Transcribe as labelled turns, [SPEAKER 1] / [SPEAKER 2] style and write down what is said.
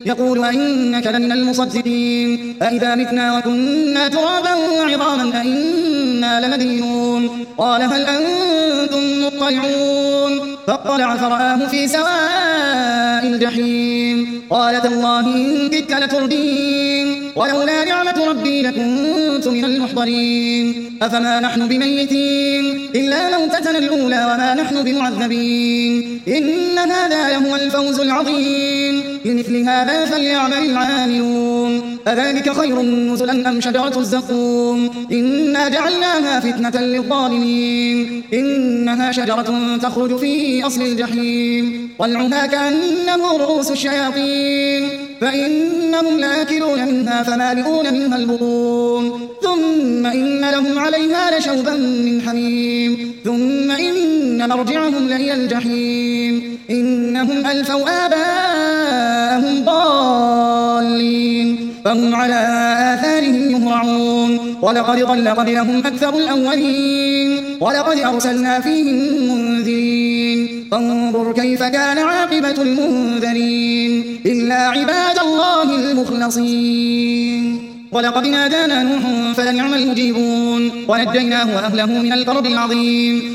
[SPEAKER 1] يقول أئنك لمن المصدقين أئذا متنا وكنا ترابا وعظاما أئنا لمدينون قال هل أنتم مطلعون فاطلع فرآه في سواء الجحيم قال تالله إن كدت لتردين ولولا نعمة ربي لكنت من المحضرين أفما نحن بميتين إلا موتتنا الأولى وما نحن بمعذبين إن هذا لهو الفوز العظيم لمثل هذا فليعمل العاملون أذلك خير نزلا أم شجرة الزقوم إنا جعلناها فتنة للظالمين إنها شجرة تخرج في أصل الجحيم طلعها كأنه رؤوس الشياطين فإنهم لآكلون منها فمالئون منها البطون ثم إن لهم عليها لشوبا من حميم ثم إن مرجعهم لإلى الجحيم إنهم ألفوا آباءهم ضالين فهم على آثارهم يهرعون ولقد ضل قبلهم أكثر الأولين ولقد أرسلنا فيهم منذرين فانظر كيف كان عاقبة المنذرين إلا عباد الله المخلصين ولقد نادانا نوح فلنعم المجيبون ونجيناه وأهله من الكرب العظيم